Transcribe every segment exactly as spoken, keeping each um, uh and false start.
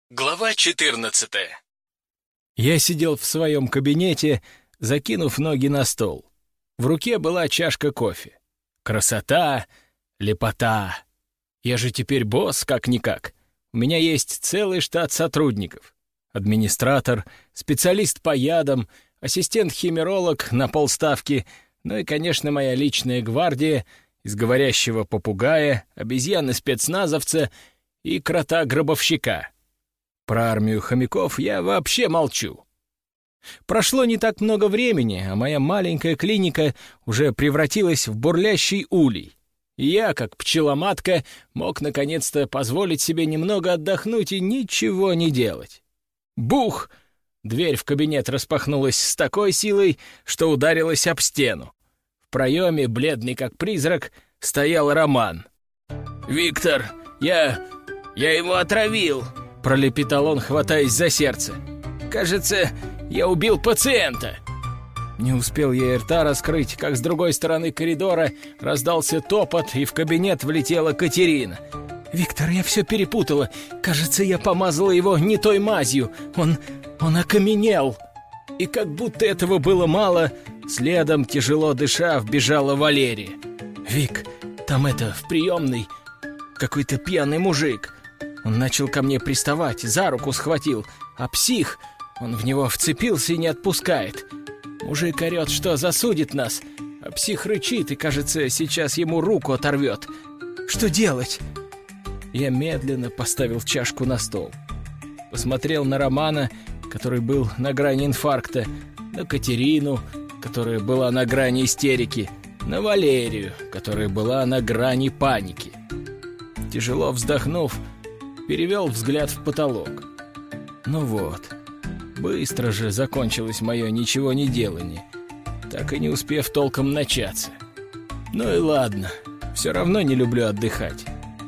Глава четырнадцатая. Я сидел в своем кабинете, закинув ноги на стол. В руке была чашка кофе. Красота, лепота. Я же теперь босс, как-никак. У меня есть целый штат сотрудников. Администратор, специалист по ядам, ассистент-химеролог на полставки, ну и, конечно, моя личная гвардия из говорящего попугая, обезьяны-спецназовца и крота-гробовщика. Про армию хомяков я вообще молчу. Прошло не так много времени, а моя маленькая клиника уже превратилась в бурлящий улей. И я, как пчеломатка, мог наконец-то позволить себе немного отдохнуть и ничего не делать. Бух! Дверь в кабинет распахнулась с такой силой, что ударилась об стену. В проеме, бледный как призрак, стоял Роман. «Виктор, я... я его отравил!» — пролепетал он, хватаясь за сердце. «Кажется, я убил пациента!» Не успел я и рта раскрыть, как с другой стороны коридора раздался топот, и в кабинет влетела Катерина. «Виктор, я все перепутала. Кажется, я помазала его не той мазью. Он... он окаменел!» И как будто этого было мало, следом, тяжело дыша, вбежала Валерия. «Вик, там это, в приемной, какой-то пьяный мужик. Он начал ко мне приставать, за руку схватил, а псих, он в него вцепился и не отпускает. Мужик орет, что засудит нас, а псих рычит и, кажется, сейчас ему руку оторвет. Что делать?» Я медленно поставил чашку на стол. Посмотрел на Романа, который был на грани инфаркта, на Катерину, которая была на грани истерики, на Валерию, которая была на грани паники. Тяжело вздохнув, перевел взгляд в потолок. Ну вот, быстро же закончилось мое ничего не делание, так и не успев толком начаться. Ну и ладно, все равно не люблю отдыхать.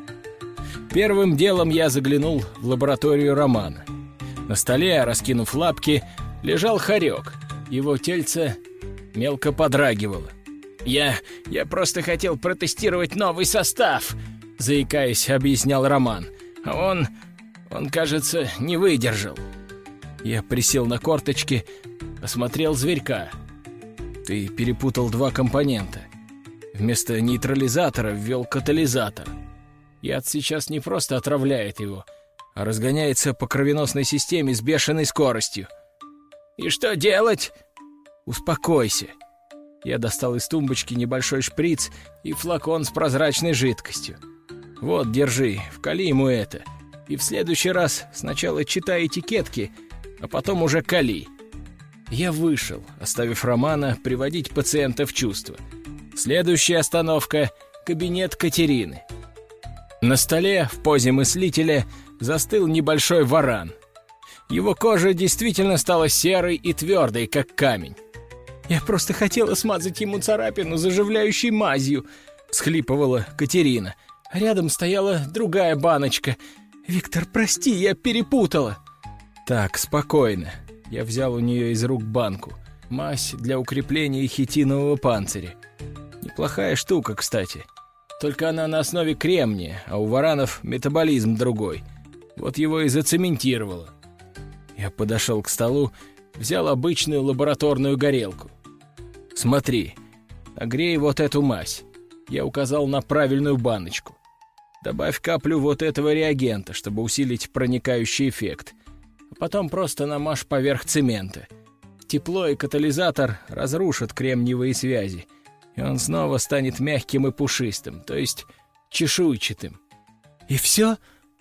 Первым делом я заглянул в лабораторию Романа. На столе, раскинув лапки, лежал хорек. Его тельце мелко подрагивало. «Я... я просто хотел протестировать новый состав», — заикаясь, объяснял Роман. «А он... он, кажется, не выдержал». Я присел на корточки, осмотрел зверька. «Ты перепутал два компонента. Вместо нейтрализатора ввел катализатор. Яд сейчас не просто отравляет его, а разгоняется по кровеносной системе с бешеной скоростью». «И что делать?» «Успокойся». Я достал из тумбочки небольшой шприц и флакон с прозрачной жидкостью. «Вот, держи, вкали ему это. И в следующий раз сначала читай этикетки, а потом уже кали». Я вышел, оставив Романа приводить пациента в чувство. Следующая остановка — кабинет Катерины. На столе в позе мыслителя застыл небольшой варан. Его кожа действительно стала серой и твердой, как камень. «Я просто хотела смазать ему царапину заживляющей мазью», — всхлипывала Катерина. Рядом стояла другая баночка. «Виктор, прости, я перепутала». «Так, спокойно». Я взял у нее из рук банку. Мазь для укрепления хитинового панциря. Неплохая штука, кстати. Только она на основе кремния, а у варанов метаболизм другой. Вот его и зацементировало. Я подошел к столу, взял обычную лабораторную горелку. «Смотри, нагрей вот эту мазь». Я указал на правильную баночку. «Добавь каплю вот этого реагента, чтобы усилить проникающий эффект. А потом просто намажь поверх цемента. Тепло и катализатор разрушат кремниевые связи, и он снова станет мягким и пушистым, то есть чешуйчатым». «И все?»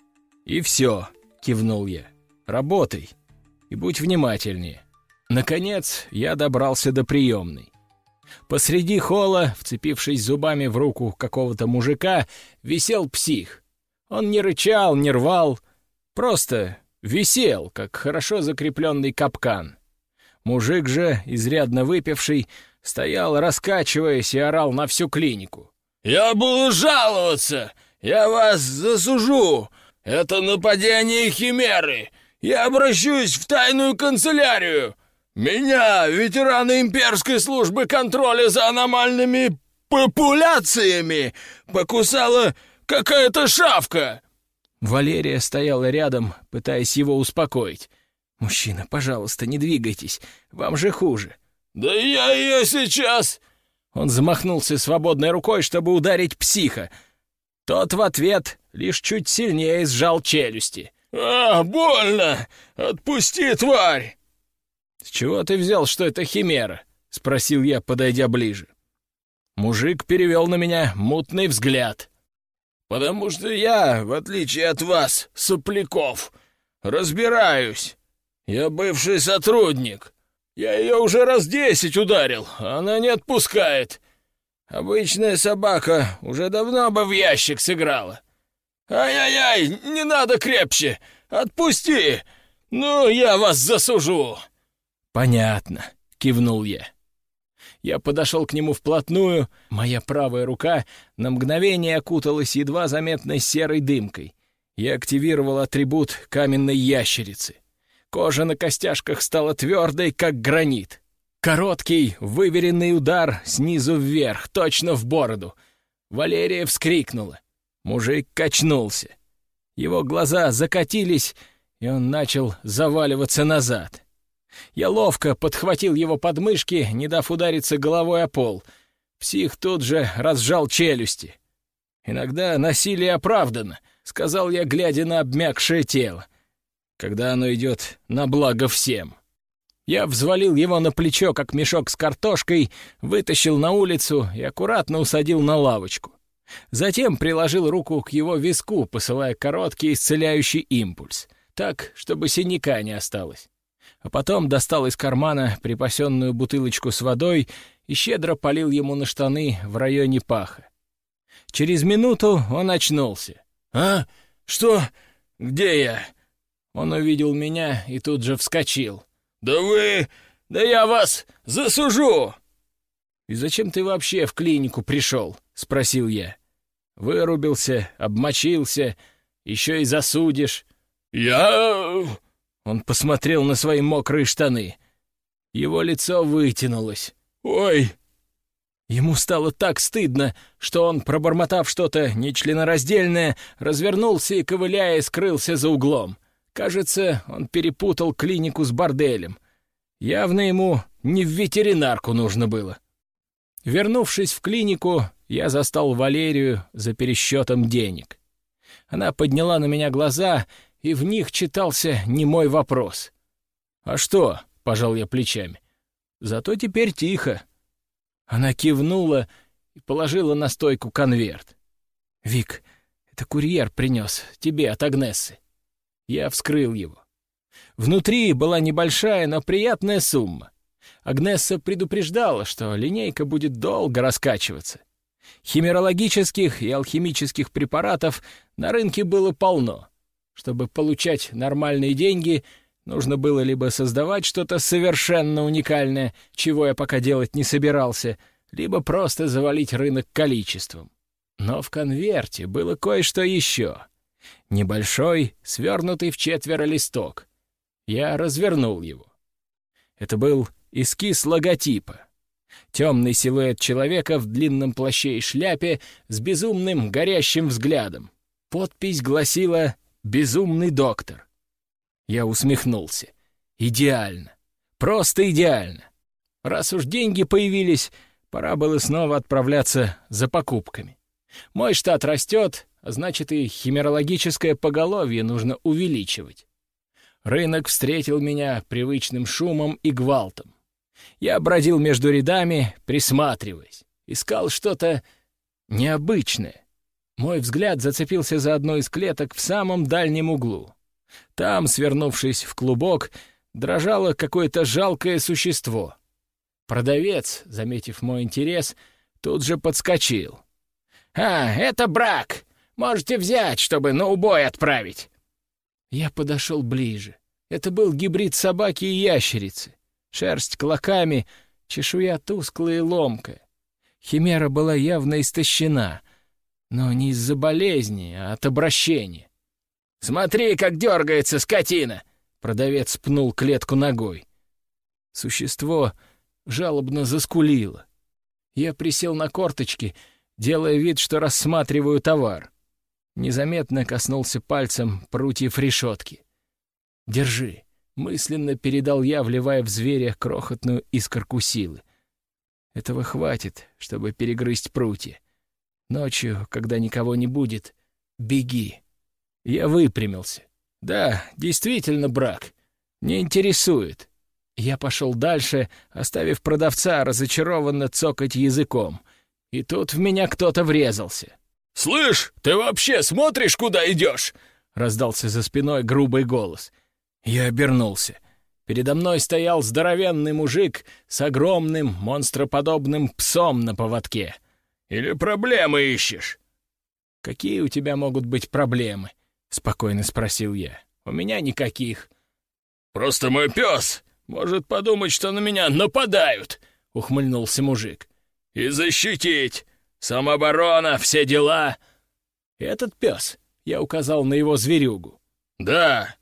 «И все», — кивнул я. «Работай и будь внимательнее». Наконец я добрался до приемной. Посреди холла, вцепившись зубами в руку какого-то мужика, висел псих. Он не рычал, не рвал, просто висел, как хорошо закрепленный капкан. Мужик же, изрядно выпивший, стоял, раскачиваясь, и орал на всю клинику. «Я буду жаловаться! Я вас засужу! Это нападение химеры! Я обращусь в тайную канцелярию! Меня, ветерана имперской службы контроля за аномальными популяциями, покусала какая-то шавка!» Валерия стояла рядом, пытаясь его успокоить. «Мужчина, пожалуйста, не двигайтесь, вам же хуже». «Да я ее сейчас...» Он замахнулся свободной рукой, чтобы ударить психа. Тот в ответ лишь чуть сильнее сжал челюсти. «А, больно! Отпусти, тварь!» «С чего ты взял, что это химера?» — спросил я, подойдя ближе. Мужик перевел на меня мутный взгляд. «Потому что я, в отличие от вас, сопляков, разбираюсь. Я бывший сотрудник. Я ее уже раз десять ударил, а она не отпускает. Обычная собака уже давно бы в ящик сыграла. Ай-яй-яй, не надо крепче! Отпусти! Ну, я вас засужу!» «Понятно», — кивнул я. Я подошел к нему вплотную, моя правая рука на мгновение окуталась едва заметной серой дымкой. Я активировал атрибут каменной ящерицы. Кожа на костяшках стала твердой, как гранит. Короткий, выверенный удар снизу вверх, точно в бороду. Валерия вскрикнула. Мужик качнулся. Его глаза закатились, и он начал заваливаться назад. Я ловко подхватил его подмышки, не дав удариться головой о пол. Псих тут же разжал челюсти. «Иногда насилие оправдано», — сказал я, глядя на обмякшее тело, когда оно идет на благо всем. Я взвалил его на плечо, как мешок с картошкой, вытащил на улицу и аккуратно усадил на лавочку. Затем приложил руку к его виску, посылая короткий исцеляющий импульс, так, чтобы синяка не осталось. А потом достал из кармана припасенную бутылочку с водой и щедро полил ему на штаны в районе паха. Через минуту он очнулся. «А? Что? Где я?» Он увидел меня и тут же вскочил. «Да вы... Да я вас засужу!» «И зачем ты вообще в клинику пришел?» — спросил я. «Вырубился, обмочился, еще и засудишь». «Я...» Он посмотрел на свои мокрые штаны. Его лицо вытянулось. «Ой!» Ему стало так стыдно, что он, пробормотав что-то нечленораздельное, развернулся и, ковыляя, скрылся за углом. Кажется, он перепутал клинику с борделем. Явно ему не в ветеринарку нужно было. Вернувшись в клинику, я застал Валерию за пересчетом денег. Она подняла на меня глаза, и в них читался немой вопрос. «А что?» — пожал я плечами. «Зато теперь тихо». Она кивнула и положила на стойку конверт. «Вик, это курьер принес тебе от Агнессы». Я вскрыл его. Внутри была небольшая, но приятная сумма. Агнесса предупреждала, что линейка будет долго раскачиваться. Химерологических и алхимических препаратов на рынке было полно. Чтобы получать нормальные деньги, нужно было либо создавать что-то совершенно уникальное, чего я пока делать не собирался, либо просто завалить рынок количеством. Но в конверте было кое-что еще. Небольшой, свернутый в четверо листок. Я развернул его. Это был эскиз логотипа. Темный силуэт человека в длинном плаще и шляпе с безумным горящим взглядом. Подпись гласила «Безумный доктор». Я усмехнулся. Идеально. Просто идеально. Раз уж деньги появились, пора было снова отправляться за покупками. Мой штат растет, а значит и химерологическое поголовье нужно увеличивать. Рынок встретил меня привычным шумом и гвалтом. Я бродил между рядами, присматриваясь. Искал что-то необычное. Мой взгляд зацепился за одну из клеток в самом дальнем углу. Там, свернувшись в клубок, дрожало какое-то жалкое существо. Продавец, заметив мой интерес, тут же подскочил. «А, это брак! Можете взять, чтобы на убой отправить!» Я подошел ближе. Это был гибрид собаки и ящерицы. Шерсть клоками, чешуя тусклая и ломкая. Химера была явно истощена, но не из-за болезни, а от обращения. «Смотри, как дергается скотина!» Продавец пнул клетку ногой. Существо жалобно заскулило. Я присел на корточки, делая вид, что рассматриваю товар. незаметно коснулся пальцем прутьев решетки. «Держи», — мысленно передал я, вливая в зверя крохотную искорку силы. «Этого хватит, чтобы перегрызть прутья. Ночью, когда никого не будет, беги». Я выпрямился. «Да, действительно брак. Не интересует». Я пошел дальше, оставив продавца разочарованно цокать языком. И тут в меня кто-то врезался. «Слышь, ты вообще смотришь, куда идешь?» — раздался за спиной грубый голос. Я обернулся. Передо мной стоял здоровенный мужик с огромным монстроподобным псом на поводке. «Или проблемы ищешь?» «Какие у тебя могут быть проблемы?» — спокойно спросил я. «У меня никаких». «Просто мой пес может подумать, что на меня нападают», — ухмыльнулся мужик. «И защитить. Самооборона, все дела». «Этот пес», — я указал на его зверюгу. «Да».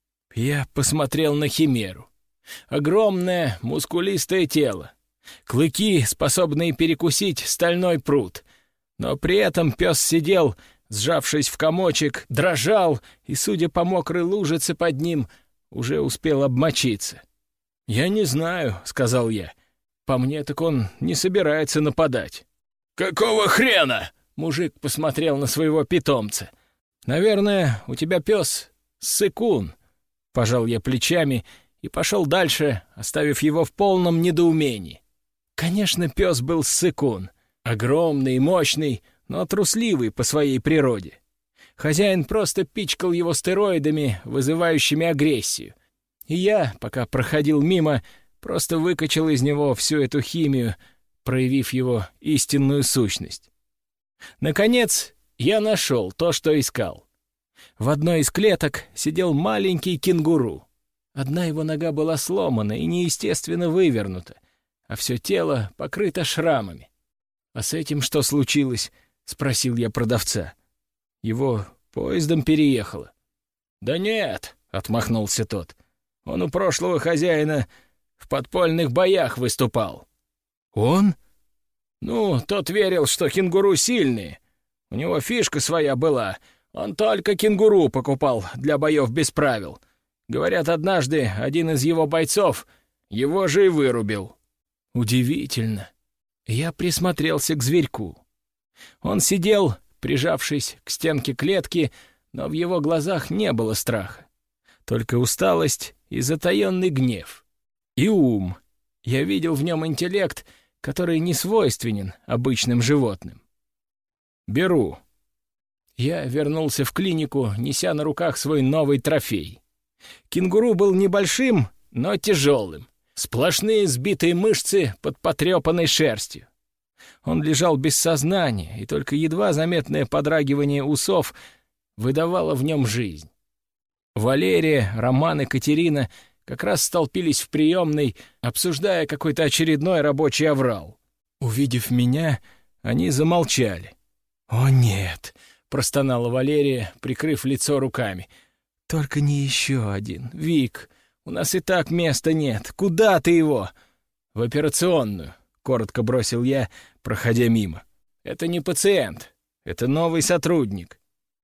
Я посмотрел на химеру. Огромное, мускулистое тело. Клыки, способные перекусить стальной прут. Но при этом пес сидел, сжавшись в комочек, дрожал и, судя по мокрой лужице под ним, уже успел обмочиться. «Я не знаю», — сказал я. «По мне, так он не собирается нападать». «Какого хрена?» — мужик посмотрел на своего питомца. «Наверное, у тебя пес ссыкун». Пожал я плечами и пошел дальше, оставив его в полном недоумении. Конечно, пес был ссыкун. Огромный и мощный, но трусливый по своей природе. Хозяин просто пичкал его стероидами, вызывающими агрессию. И я, пока проходил мимо, просто выкачал из него всю эту химию, проявив его истинную сущность. Наконец, я нашел то, что искал. В одной из клеток сидел маленький кенгуру. Одна его нога была сломана и неестественно вывернута, а все тело покрыто шрамами. «А с этим что случилось?» — спросил я продавца. «Его поездом переехало». «Да нет», — отмахнулся тот. «Он у прошлого хозяина в подпольных боях выступал». «Он?» «Ну, тот верил, что кенгуру сильные. У него фишка своя была. Он только кенгуру покупал для боев без правил. Говорят, однажды один из его бойцов его же и вырубил». «Удивительно». Я присмотрелся к зверьку. Он сидел, прижавшись к стенке клетки, но в его глазах не было страха. Только усталость и затаенный гнев. И ум. Я видел в нем интеллект, который не свойственен обычным животным. «Беру». Я вернулся в клинику, неся на руках свой новый трофей. Кенгуру был небольшим, но тяжелым. Сплошные сбитые мышцы под потрепанной шерстью. Он лежал без сознания, и только едва заметное подрагивание усов выдавало в нем жизнь. Валерия, Роман и Катерина как раз столпились в приемной, обсуждая какой-то очередной рабочий аврал. Увидев меня, они замолчали. «О, нет!» — простонала Валерия, прикрыв лицо руками. «Только не еще один. Вик, у нас и так места нет. Куда ты его?» «В операционную», — коротко бросил я, проходя мимо. «Это не пациент. Это новый сотрудник».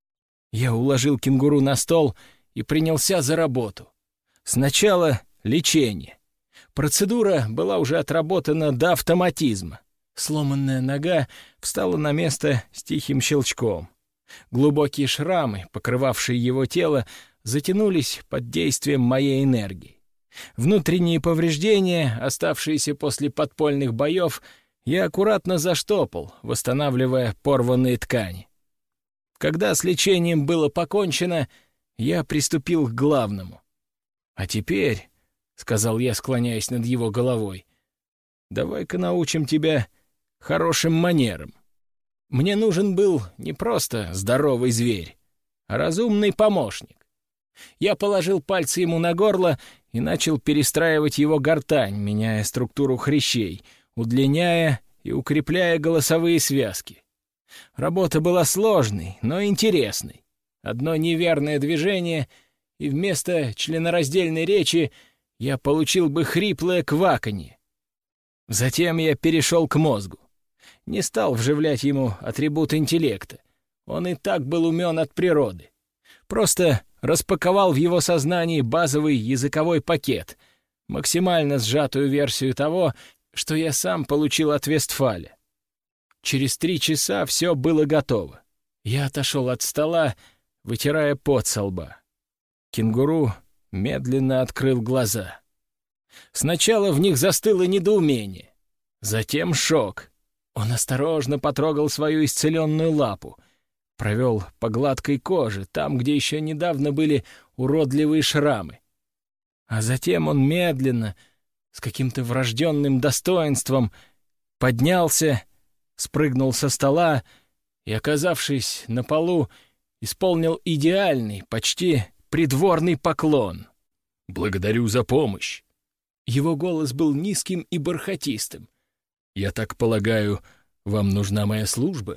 Я уложил кенгуру на стол и принялся за работу. Сначала лечение. Процедура была уже отработана до автоматизма. Сломанная нога встала на место с тихим щелчком. Глубокие шрамы, покрывавшие его тело, затянулись под действием моей энергии. Внутренние повреждения, оставшиеся после подпольных боев, я аккуратно заштопал, восстанавливая порванные ткани. Когда с лечением было покончено, я приступил к главному. «А теперь», — сказал я, склоняясь над его головой, — «давай-ка научим тебя хорошим манерам. Мне нужен был не просто здоровый зверь, а разумный помощник». Я положил пальцы ему на горло и начал перестраивать его гортань, меняя структуру хрящей, удлиняя и укрепляя голосовые связки. Работа была сложной, но интересной. Одно неверное движение, и вместо членораздельной речи я получил бы хриплое кваканье. Затем я перешел к мозгу. Не стал вживлять ему атрибут интеллекта. Он и так был умен от природы. Просто распаковал в его сознании базовый языковой пакет, максимально сжатую версию того, что я сам получил от Вестфаля. Через три часа все было готово. Я отошел от стола, вытирая пот со лба. Кенгуру медленно открыл глаза. Сначала в них застыло недоумение, затем шок. Он осторожно потрогал свою исцеленную лапу, провел по гладкой коже, там, где еще недавно были уродливые шрамы. А затем он медленно, с каким-то врожденным достоинством, поднялся, спрыгнул со стола и, оказавшись на полу, исполнил идеальный, почти придворный поклон. «Благодарю за помощь». Его голос был низким и бархатистым. «Я так полагаю, вам нужна моя служба?»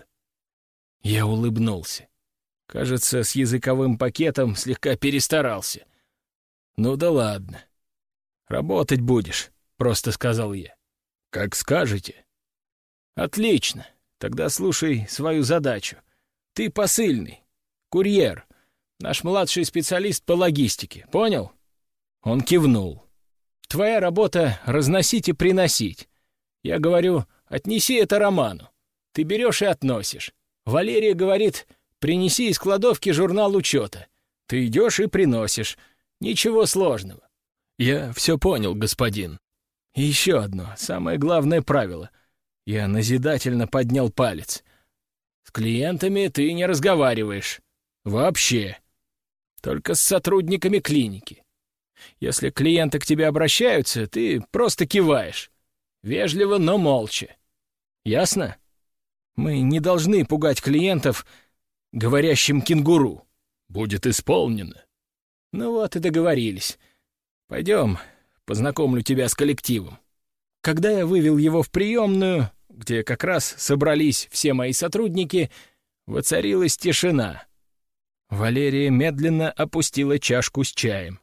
Я улыбнулся. Кажется, с языковым пакетом слегка перестарался. «Ну да ладно. Работать будешь», — просто сказал я. «Как скажете». «Отлично. Тогда слушай свою задачу. Ты посыльный, курьер, наш младший специалист по логистике. Понял?» Он кивнул. «Твоя работа — разносить и приносить. Я говорю, отнеси это Роману. Ты берешь и относишь. Валерия говорит, принеси из кладовки журнал учета. Ты идешь и приносишь. Ничего сложного». «Я все понял, господин». И еще одно, самое главное правило. Я назидательно поднял палец. С клиентами ты не разговариваешь. Вообще. Только с сотрудниками клиники. Если клиенты к тебе обращаются, ты просто киваешь. Вежливо, но молча. Ясно? Мы не должны пугать клиентов говорящим кенгуру. Будет исполнено. Ну вот и договорились. Пойдем, познакомлю тебя с коллективом. Когда я вывел его в приемную, где как раз собрались все мои сотрудники, воцарилась тишина. Валерия медленно опустила чашку с чаем.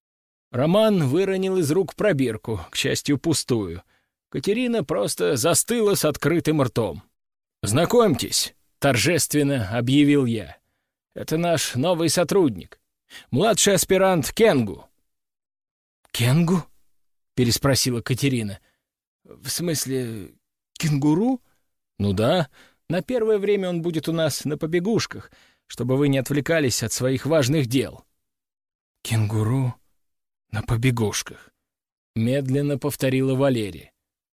Роман выронил из рук пробирку, к счастью, пустую. Катерина просто застыла с открытым ртом. «Знакомьтесь», — торжественно объявил я. «Это наш новый сотрудник, младший аспирант Кенгу». «Кенгу?» — переспросила Катерина. «В смысле, кенгуру?» «Ну да, на первое время он будет у нас на побегушках, чтобы вы не отвлекались от своих важных дел». «Кенгуру на побегушках», — медленно повторила Валерия.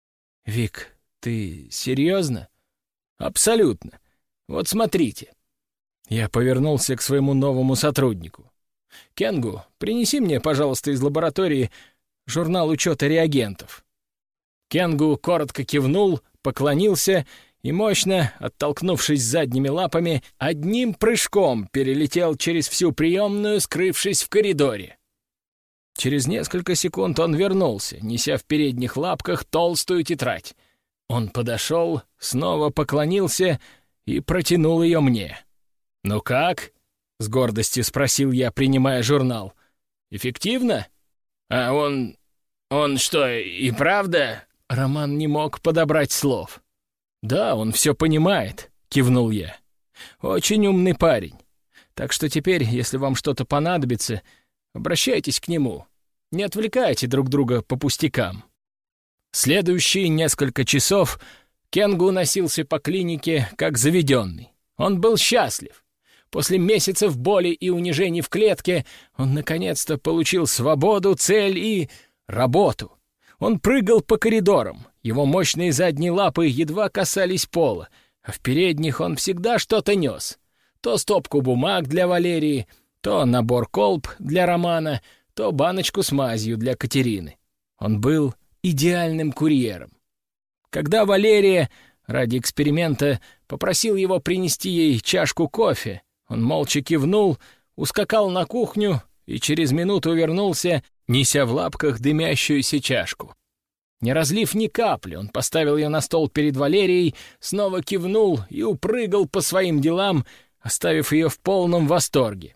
«Вик, ты серьезно?» «Абсолютно. Вот смотрите». Я повернулся к своему новому сотруднику. «Кенгу, принеси мне, пожалуйста, из лаборатории журнал учета реагентов». Кенгу коротко кивнул, поклонился и, мощно оттолкнувшись задними лапами, одним прыжком перелетел через всю приемную, скрывшись в коридоре. Через несколько секунд он вернулся, неся в передних лапках толстую тетрадь. Он подошел, снова поклонился и протянул ее мне. «Ну как?» — с гордостью спросил я, принимая журнал. «Эффективно?» «А он... он что, и правда?» Роман не мог подобрать слов. «Да, он все понимает», — кивнул я. «Очень умный парень. Так что теперь, если вам что-то понадобится, обращайтесь к нему. Не отвлекайте друг друга по пустякам». Следующие несколько часов Кенгу носился по клинике как заведенный. Он был счастлив. После месяцев боли и унижений в клетке он наконец-то получил свободу, цель и работу. Он прыгал по коридорам, его мощные задние лапы едва касались пола, а в передних он всегда что-то нес. То стопку бумаг для Валерии, то набор колб для Романа, то баночку с мазью для Катерины. Он был идеальным курьером. Когда Валерия ради эксперимента попросил его принести ей чашку кофе, он молча кивнул, ускакал на кухню и через минуту вернулся, неся в лапках дымящуюся чашку. Не разлив ни капли, он поставил ее на стол перед Валерией, снова кивнул и упрыгал по своим делам, оставив ее в полном восторге.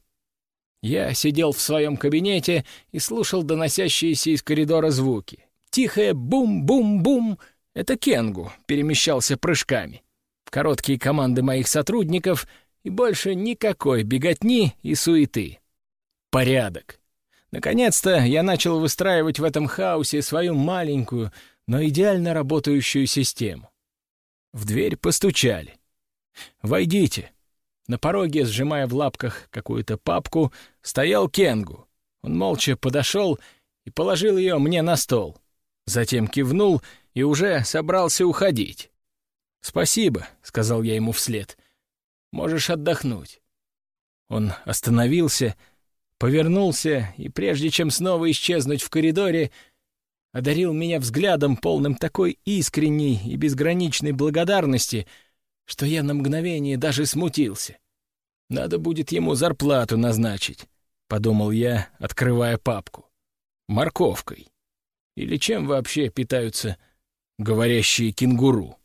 Я сидел в своем кабинете и слушал доносящиеся из коридора звуки. Тихое бум-бум-бум — это Кенгу перемещался прыжками. Короткие команды моих сотрудников, и больше никакой беготни и суеты. Порядок. Наконец-то я начал выстраивать в этом хаосе свою маленькую, но идеально работающую систему. В дверь постучали. «Войдите». На пороге, сжимая в лапках какую-то папку, стоял Кенгу. Он молча подошел и положил ее мне на стол. Затем кивнул и уже собрался уходить. «Спасибо», — сказал я ему вслед. «Можешь отдохнуть». Он остановился, повернулся и, прежде чем снова исчезнуть в коридоре, одарил меня взглядом, полным такой искренней и безграничной благодарности, что я на мгновение даже смутился. «Надо будет ему зарплату назначить», — подумал я, открывая папку. «Морковкой. Или чем вообще питаются говорящие кенгуру?»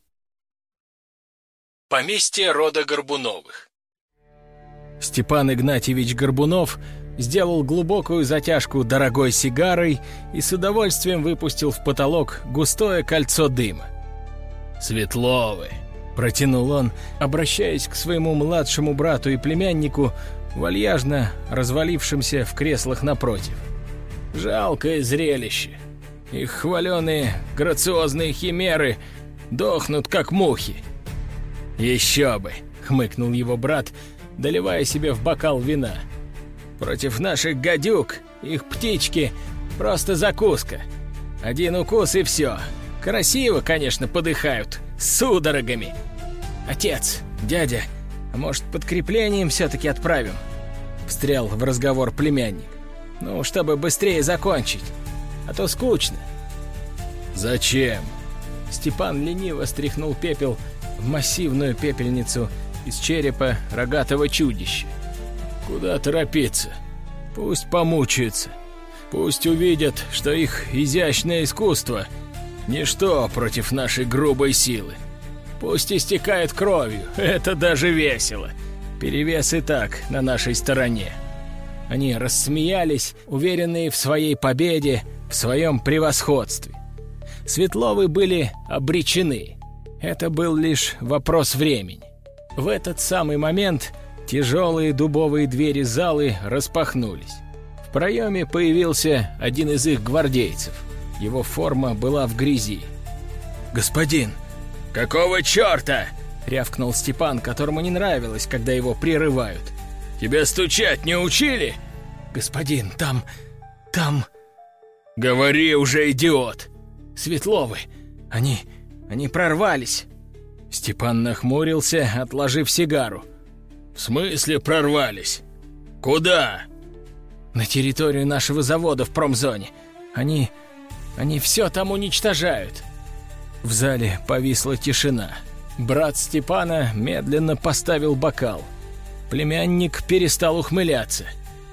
Поместье рода Горбуновых. Степан Игнатьевич Горбунов сделал глубокую затяжку дорогой сигарой и с удовольствием выпустил в потолок густое кольцо дыма. «Светловы», — протянул он, обращаясь к своему младшему брату и племяннику, вальяжно развалившимся в креслах напротив. «Жалкое зрелище. Их хваленые грациозные химеры дохнут, как мухи». «Еще бы», — хмыкнул его брат, доливая себе в бокал вина. «Против наших гадюк их птички просто закуска. Один укус и все. Красиво, конечно, подыхают, с судорогами. Отец, дядя, а может, подкреплением все-таки отправим?» Встрял в разговор племянник. «Ну, чтобы быстрее закончить, а то скучно». «Зачем?» Степан лениво стряхнул пепел в массивную пепельницу из черепа рогатого чудища. «Куда торопиться? Пусть помучаются. Пусть увидят, что их изящное искусство — ничто против нашей грубой силы. Пусть истекает кровью, это даже весело. Перевес и так на нашей стороне». Они рассмеялись, уверенные в своей победе, в своем превосходстве. Светловы были обречены. Это был лишь вопрос времени. В этот самый момент тяжелые дубовые двери залы распахнулись. В проеме появился один из их гвардейцев. Его форма была в грязи. «Господин!» «Какого черта?» — рявкнул Степан, которому не нравилось, когда его прерывают. «Тебя стучать не учили?» «Господин, там... там...» «Говори уже, идиот!» «Светловы! Они... они прорвались!» Степан нахмурился, отложив сигару. «В смысле прорвались? Куда?» «На территорию нашего завода в промзоне. Они... они все там уничтожают». В зале повисла тишина. Брат Степана медленно поставил бокал. Племянник перестал ухмыляться.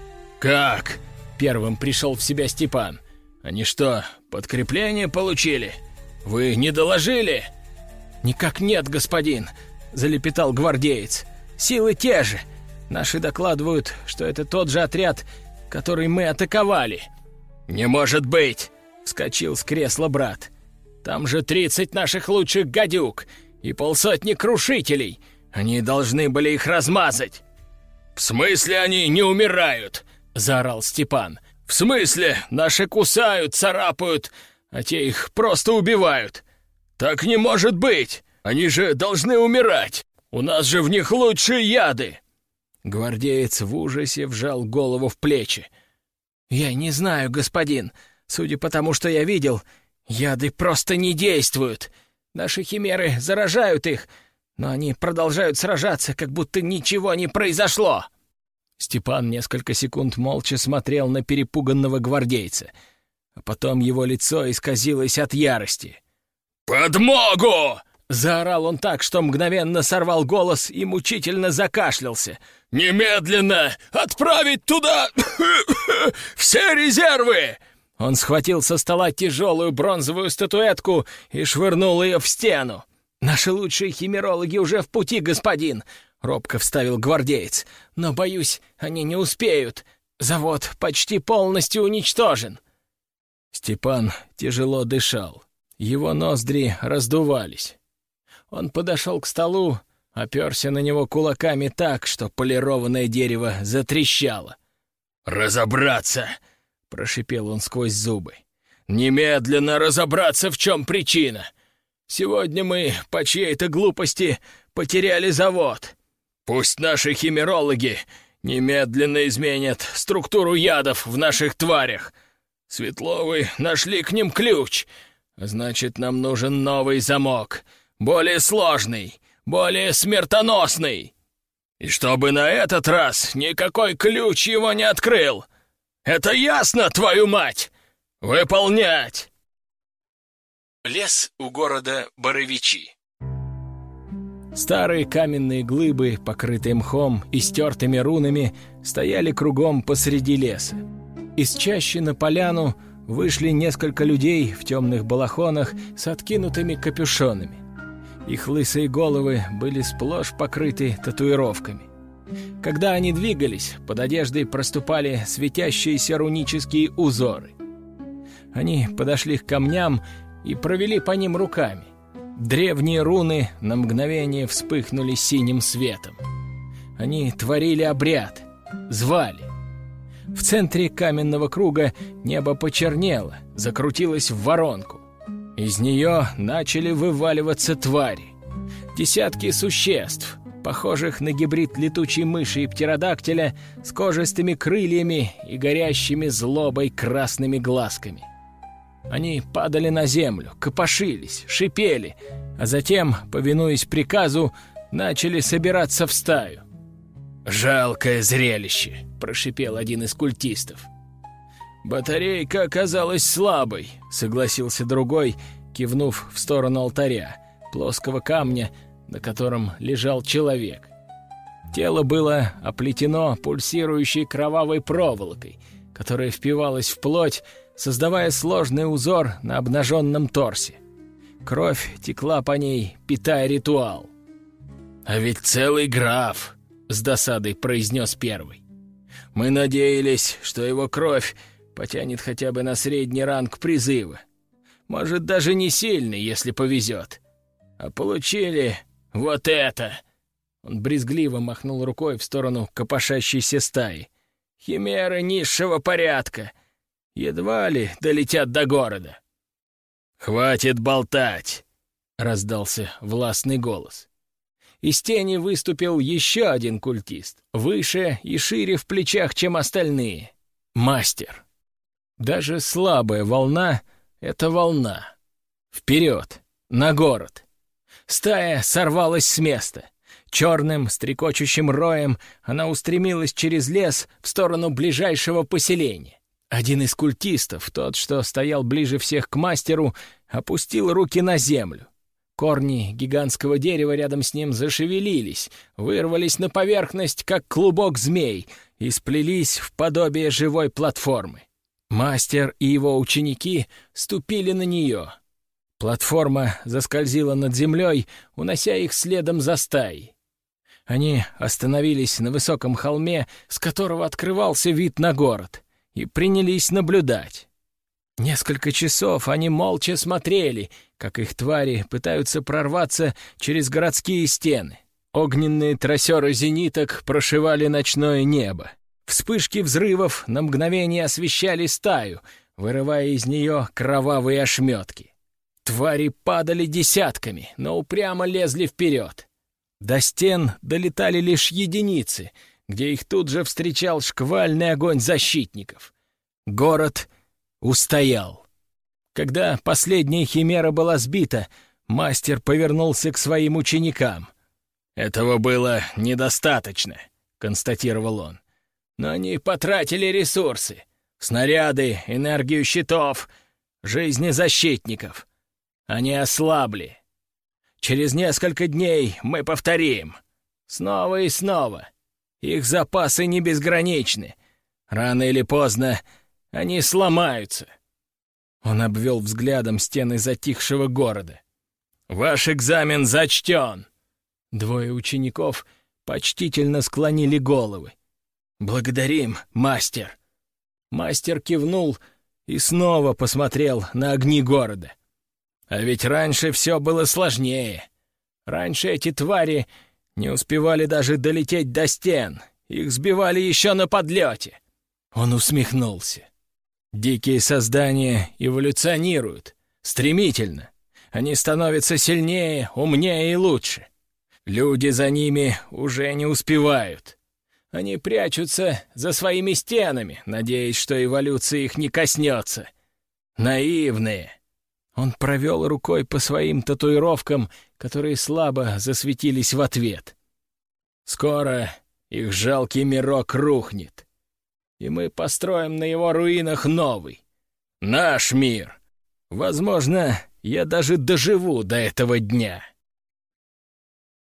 «Как?» — первым пришел в себя Степан. «Они что, подкрепление получили? Вы не доложили?» «Никак нет, господин», — залепетал гвардеец. «Силы те же. Наши докладывают, что это тот же отряд, который мы атаковали». «Не может быть!» — вскочил с кресла брат. «Там же тридцать наших лучших гадюк и полсотни крушителей. Они должны были их размазать». «В смысле они не умирают?» — заорал Степан. «В смысле наши кусают, царапают, а те их просто убивают? Так не может быть! Они же должны умирать! У нас же в них лучшие яды!» Гвардеец в ужасе вжал голову в плечи. «Я не знаю, господин. Судя по тому, что я видел, яды просто не действуют. Наши химеры заражают их, но они продолжают сражаться, как будто ничего не произошло». Степан несколько секунд молча смотрел на перепуганного гвардейца, а потом его лицо исказилось от ярости. «Подмогу!» — заорал он так, что мгновенно сорвал голос и мучительно закашлялся. «Немедленно отправить туда все резервы!» Он схватил со стола тяжелую бронзовую статуэтку и швырнул ее в стену. «Наши лучшие химерологи уже в пути, господин!» — робко вставил гвардеец. «Но, боюсь, они не успеют. Завод почти полностью уничтожен». Степан тяжело дышал. Его ноздри раздувались. Он подошел к столу, оперся на него кулаками так, что полированное дерево затрещало. «Разобраться!» — прошипел он сквозь зубы. «Немедленно разобраться, в чем причина! Сегодня мы по чьей-то глупости потеряли завод. Пусть наши химерологи немедленно изменят структуру ядов в наших тварях. Светловы нашли к ним ключ, значит, нам нужен новый замок, более сложный, более смертоносный. И чтобы на этот раз никакой ключ его не открыл. Это ясно, твою мать? Выполнять!» Лес у города Боровичи. Старые каменные глыбы, покрытые мхом и стертыми рунами, стояли кругом посреди леса. Из чащи на поляну вышли несколько людей в темных балахонах с откинутыми капюшонами. Их лысые головы были сплошь покрыты татуировками. Когда они двигались, под одеждой проступали светящиеся рунические узоры. Они подошли к камням и провели по ним руками. Древние руны на мгновение вспыхнули синим светом. Они творили обряд, звали. В центре каменного круга небо почернело, закрутилось в воронку. Из нее начали вываливаться твари. Десятки существ, похожих на гибрид летучей мыши и птеродактиля, с кожистыми крыльями и горящими злобой красными глазками. Они падали на землю, копошились, шипели, а затем, повинуясь приказу, начали собираться в стаю. «Жалкое зрелище!» — прошипел один из культистов. «Батарейка оказалась слабой», — согласился другой, кивнув в сторону алтаря, плоского камня, на котором лежал человек. Тело было оплетено пульсирующей кровавой проволокой, которая впивалась в плоть, создавая сложный узор на обнаженном торсе. Кровь текла по ней, питая ритуал. «А ведь целый граф!» — с досадой произнес первый. «Мы надеялись, что его кровь потянет хотя бы на средний ранг призыва. Может, даже не сильный, если повезет. А получили вот это!» Он брезгливо махнул рукой в сторону копошащейся стаи. «Химеры низшего порядка. Едва ли долетят до города». «Хватит болтать!» — раздался властный голос. Из тени выступил еще один культист, выше и шире в плечах, чем остальные. Мастер. Даже слабая волна — это волна. Вперед, на город. Стая сорвалась с места. Черным, стрекочущим роем она устремилась через лес в сторону ближайшего поселения. Один из культистов, тот, что стоял ближе всех к мастеру, опустил руки на землю. Корни гигантского дерева рядом с ним зашевелились, вырвались на поверхность, как клубок змей, и сплелись в подобие живой платформы. Мастер и его ученики ступили на нее. Платформа заскользила над землей, унося их следом за стаей. Они остановились на высоком холме, с которого открывался вид на город, и принялись наблюдать. Несколько часов они молча смотрели, как их твари пытаются прорваться через городские стены. Огненные трассеры зениток прошивали ночное небо. Вспышки взрывов на мгновение освещали стаю, вырывая из нее кровавые ошметки. Твари падали десятками, но упрямо лезли вперед. До стен долетали лишь единицы, где их тут же встречал шквальный огонь защитников. Город устоял. Когда последняя химера была сбита, мастер повернулся к своим ученикам. «Этого было недостаточно», — констатировал он. «Но они потратили ресурсы, снаряды, энергию щитов, жизни защитников. Они ослабли. Через несколько дней мы повторим. Снова и снова. Их запасы не безграничны. Рано или поздно они сломаются». Он обвел взглядом стены затихшего города. «Ваш экзамен зачтен!» Двое учеников почтительно склонили головы. «Благодарим, мастер!» Мастер кивнул и снова посмотрел на огни города. «А ведь раньше все было сложнее. Раньше эти твари Не успевали даже долететь до стен. Их сбивали еще на подлете. Он усмехнулся. Дикие создания эволюционируют. Стремительно. Они становятся сильнее, умнее и лучше. Люди за ними уже не успевают. Они прячутся за своими стенами, надеясь, что эволюция их не коснется. Наивные. Он провел рукой по своим татуировкам, которые слабо засветились в ответ. Скоро их жалкий мирок рухнет, и мы построим на его руинах новый. Наш мир. Возможно, я даже доживу до этого дня.